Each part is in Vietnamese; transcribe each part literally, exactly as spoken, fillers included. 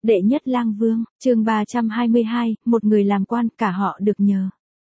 Đệ nhất lang vương, chương ba trăm hai mươi hai, một người làm quan, cả họ được nhờ.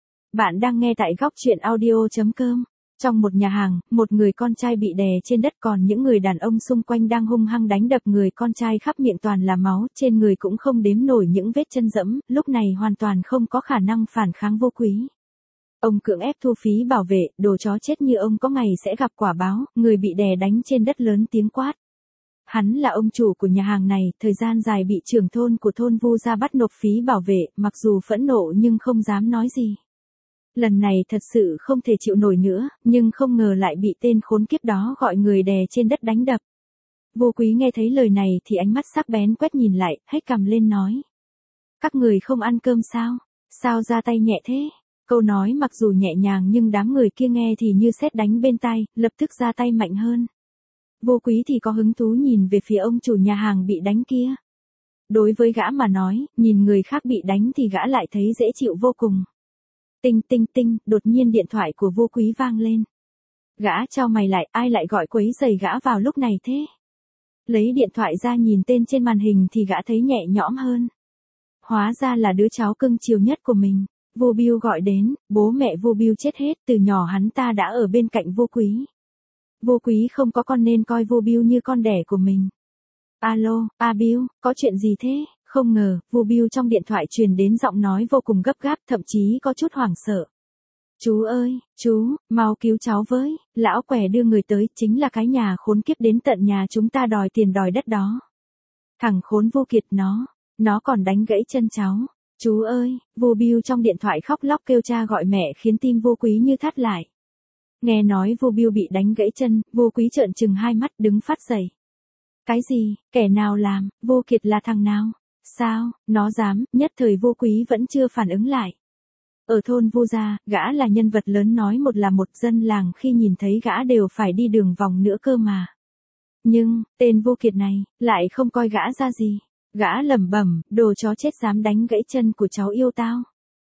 Bạn đang nghe tại góc truyện audio chấm com. Trong một nhà hàng, một người con trai bị đè trên đất, còn những người đàn ông xung quanh đang hung hăng đánh đập người con trai, khắp miệng toàn là máu, trên người cũng không đếm nổi những vết chân dẫm, lúc này hoàn toàn không có khả năng phản kháng Vô Quý. Ông cưỡng ép thu phí bảo vệ, đồ chó chết như ông có ngày sẽ gặp quả báo, người bị đè đánh trên đất lớn tiếng quát. Hắn là ông chủ của nhà hàng này, thời gian dài bị trưởng thôn của thôn Vu gia bắt nộp phí bảo vệ, mặc dù phẫn nộ nhưng không dám nói gì. Lần này thật sự không thể chịu nổi nữa, nhưng không ngờ lại bị tên khốn kiếp đó gọi người đè trên đất đánh đập. Vô Quý nghe thấy lời này thì ánh mắt sắc bén quét nhìn lại, hét cằm lên nói. Các người không ăn cơm sao? Sao ra tay nhẹ thế? Câu nói mặc dù nhẹ nhàng nhưng đám người kia nghe thì như sét đánh bên tai, lập tức ra tay mạnh hơn. Vô Quý thì có hứng thú nhìn về phía ông chủ nhà hàng bị đánh kia. Đối với gã mà nói, nhìn người khác bị đánh thì gã lại thấy dễ chịu vô cùng. Tinh tinh tinh, đột nhiên điện thoại của Vô Quý vang lên. Gã chau mày lại, ai lại gọi quấy rầy gã vào lúc này thế? Lấy điện thoại ra nhìn tên trên màn hình thì gã thấy nhẹ nhõm hơn. Hóa ra là đứa cháu cưng chiều nhất của mình. Vô Biêu gọi đến, bố mẹ Vô Biêu chết hết, từ nhỏ hắn ta đã ở bên cạnh Vô Quý. Vô Quý không có con nên coi Vô Biêu như con đẻ của mình. Alo, A Biêu, có chuyện gì thế? Không ngờ, Vô Biêu trong điện thoại truyền đến giọng nói vô cùng gấp gáp, thậm chí có chút hoảng sợ. Chú ơi, chú, mau cứu cháu với, lão què đưa người tới, chính là cái nhà khốn kiếp đến tận nhà chúng ta đòi tiền đòi đất đó. Thằng khốn Vô Kiệt nó, nó còn đánh gãy chân cháu. Chú ơi, Vô Biêu trong điện thoại khóc lóc kêu cha gọi mẹ khiến tim Vô Quý như thắt lại. Nghe nói Vô Biêu bị đánh gãy chân, Vô Quý trợn trừng hai mắt đứng phát dậy. Cái gì, kẻ nào làm, Vô Kiệt là thằng nào? Sao, nó dám, nhất thời Vô Quý vẫn chưa phản ứng lại. Ở thôn Vu gia, gã là nhân vật lớn, nói một là một, dân làng khi nhìn thấy gã đều phải đi đường vòng nữa cơ mà. Nhưng, tên Vô Kiệt này, lại không coi gã ra gì. Gã lẩm bẩm, đồ chó chết dám đánh gãy chân của cháu yêu tao.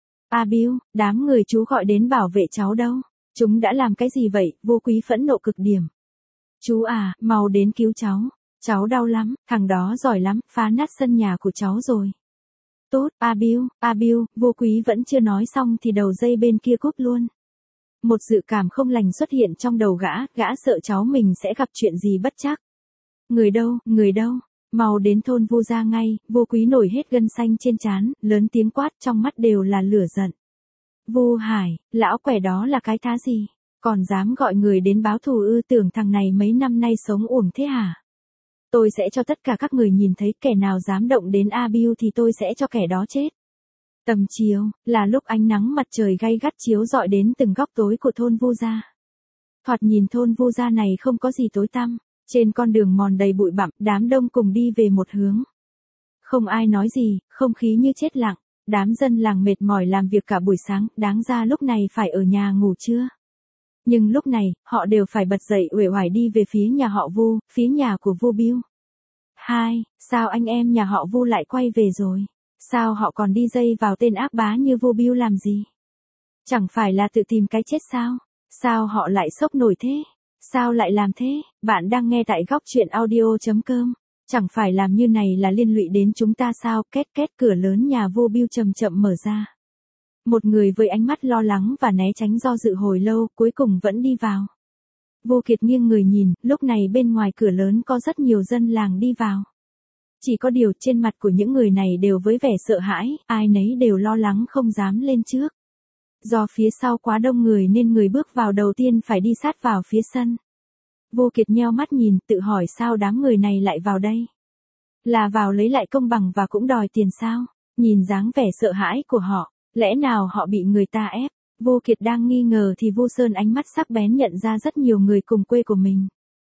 A Biêu, đám người chú gọi đến bảo vệ cháu đâu? Chúng đã làm cái gì vậy? Vô Quý phẫn nộ cực điểm. Chú à, mau đến cứu cháu. Cháu đau lắm, thằng đó giỏi lắm, phá nát sân nhà của cháu rồi. Tốt, A Biêu, A Biêu, Vô Quý vẫn chưa nói xong thì đầu dây bên kia cúp luôn. Một dự cảm không lành xuất hiện trong đầu gã, gã sợ cháu mình sẽ gặp chuyện gì bất trắc. Người đâu, người đâu? Mau đến thôn Vu gia ngay. Vô Quý nổi hết gân xanh trên trán, lớn tiếng quát, trong mắt đều là lửa giận. Vu Hải, lão quẻ đó là cái thá gì? Còn dám gọi người đến báo thù ư? Tưởng thằng này mấy năm nay sống uổng thế hả? Tôi sẽ cho tất cả các người nhìn thấy, kẻ nào dám động đến A Biêu thì tôi sẽ cho kẻ đó chết. Tầm chiều, là lúc ánh nắng mặt trời gay gắt chiếu rọi đến từng góc tối của thôn Vu gia. Thoạt nhìn thôn Vu gia này không có gì tối tăm. Trên con đường mòn đầy bụi bặm, đám đông cùng đi về một hướng. Không ai nói gì, không khí như chết lặng. Đám dân làng mệt mỏi làm việc cả buổi sáng, đáng ra lúc này phải ở nhà ngủ trưa. Nhưng lúc này, họ đều phải bật dậy uể oải đi về phía nhà họ Vu, phía nhà của Vô Biêu. Hai, sao anh em nhà họ Vu lại quay về rồi? Sao họ còn đi dây vào tên ác bá như Vô Biêu làm gì? Chẳng phải là tự tìm cái chết sao? Sao họ lại sốc nổi thế? Sao lại làm thế? Bạn đang nghe tại góc truyện audio chấm com. Chẳng phải làm như này là liên lụy đến chúng ta sao? Két két, cửa lớn nhà Vô Biêu chậm chậm mở ra. Một người với ánh mắt lo lắng và né tránh do dự hồi lâu, cuối cùng vẫn đi vào. Vô Kiệt nghiêng người nhìn, lúc này bên ngoài cửa lớn có rất nhiều dân làng đi vào. Chỉ có điều trên mặt của những người này đều với vẻ sợ hãi, ai nấy đều lo lắng không dám lên trước. Do phía sau quá đông người nên người bước vào đầu tiên phải đi sát vào phía sân. Vô Kiệt nheo mắt nhìn, tự hỏi sao đám người này lại vào đây? Là vào lấy lại công bằng và cũng đòi tiền sao? Nhìn dáng vẻ sợ hãi của họ, lẽ nào họ bị người ta ép? Vô Kiệt đang nghi ngờ thì Vu Sơn ánh mắt sắc bén nhận ra rất nhiều người cùng quê của mình.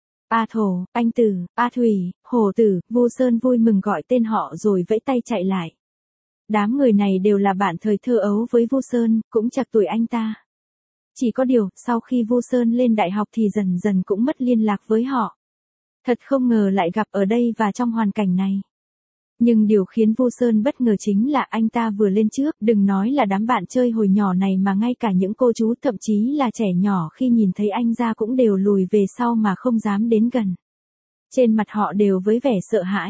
A Thổ, Anh Tử, A Thủy, Hồ Tử, Vu Sơn vui mừng gọi tên họ rồi vẫy tay chạy lại. Đám người này đều là bạn thời thơ ấu với Vu Sơn, cũng chạc tuổi anh ta. Chỉ có điều, sau khi Vu Sơn lên đại học thì dần dần cũng mất liên lạc với họ. Thật không ngờ lại gặp ở đây và trong hoàn cảnh này. Nhưng điều khiến Vu Sơn bất ngờ chính là anh ta vừa lên trước, đừng nói là đám bạn chơi hồi nhỏ này mà ngay cả những cô chú thậm chí là trẻ nhỏ khi nhìn thấy anh ra cũng đều lùi về sau mà không dám đến gần. Trên mặt họ đều với vẻ sợ hãi.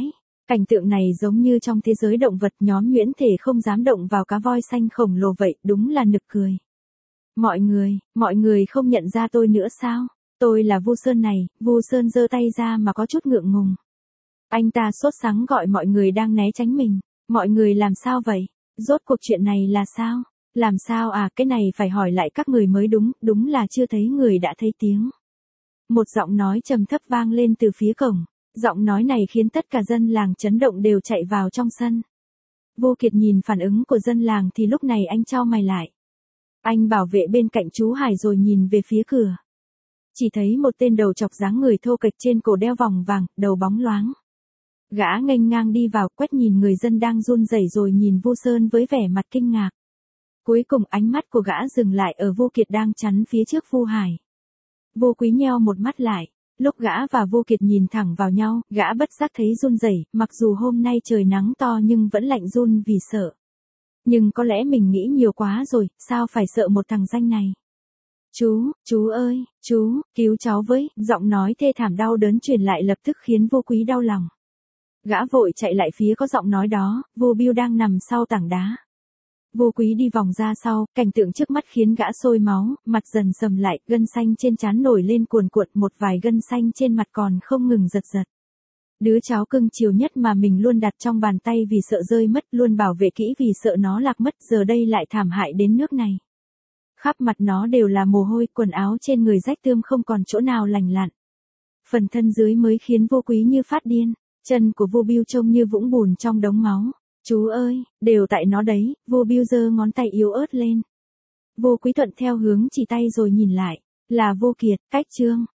Cảnh tượng này giống như trong thế giới động vật, nhóm nhuyễn thể không dám động vào cá voi xanh khổng lồ vậy, đúng là nực cười. Mọi người, mọi người không nhận ra tôi nữa sao? Tôi là Vu Sơn này. Vu Sơn giơ tay ra mà có chút ngượng ngùng. Anh ta sốt sắng gọi mọi người đang né tránh mình. Mọi người làm sao vậy? Rốt cuộc chuyện này là sao? Làm sao à, cái này phải hỏi lại các người mới đúng, đúng là chưa thấy người đã thấy tiếng. Một giọng nói trầm thấp vang lên từ phía cổng. Giọng nói này khiến tất cả dân làng chấn động, đều chạy vào trong sân. Vô Kiệt nhìn phản ứng của dân làng thì lúc này anh chau mày lại. Anh bảo vệ bên cạnh chú Hải rồi nhìn về phía cửa. Chỉ thấy một tên đầu chọc dáng người thô kệch, trên cổ đeo vòng vàng, đầu bóng loáng. Gã nghênh ngang đi vào, quét nhìn người dân đang run rẩy rồi nhìn Vu Sơn với vẻ mặt kinh ngạc. Cuối cùng ánh mắt của gã dừng lại ở Vô Kiệt đang chắn phía trước Vu Hải. Vô Quý nheo một mắt lại. Lúc gã và Vô Kiệt nhìn thẳng vào nhau, gã bất giác thấy run rẩy, mặc dù hôm nay trời nắng to nhưng vẫn lạnh run vì sợ. Nhưng có lẽ mình nghĩ nhiều quá rồi, sao phải sợ một thằng danh này. Chú, chú ơi, chú, cứu cháu với, giọng nói thê thảm đau đớn truyền lại lập tức khiến Vô Quý đau lòng. Gã vội chạy lại phía có giọng nói đó, Vô Biêu đang nằm sau tảng đá. Vô Quý đi vòng ra sau, cảnh tượng trước mắt khiến gã sôi máu, mặt dần sầm lại, gân xanh trên trán nổi lên cuồn cuộn, một vài gân xanh trên mặt còn không ngừng giật giật. Đứa cháu cưng chiều nhất mà mình luôn đặt trong bàn tay vì sợ rơi mất, luôn bảo vệ kỹ vì sợ nó lạc mất, giờ đây lại thảm hại đến nước này. Khắp mặt nó đều là mồ hôi, quần áo trên người rách tươm không còn chỗ nào lành lặn. Phần thân dưới mới khiến Vô Quý như phát điên, chân của Vô Biêu trông như vũng bùn trong đống máu. Chú ơi, đều tại nó đấy. Vô Biêu giơ ngón tay yếu ớt lên. Vô Quý thuận theo hướng chỉ tay rồi nhìn lại, là Vô Kiệt. Cách chương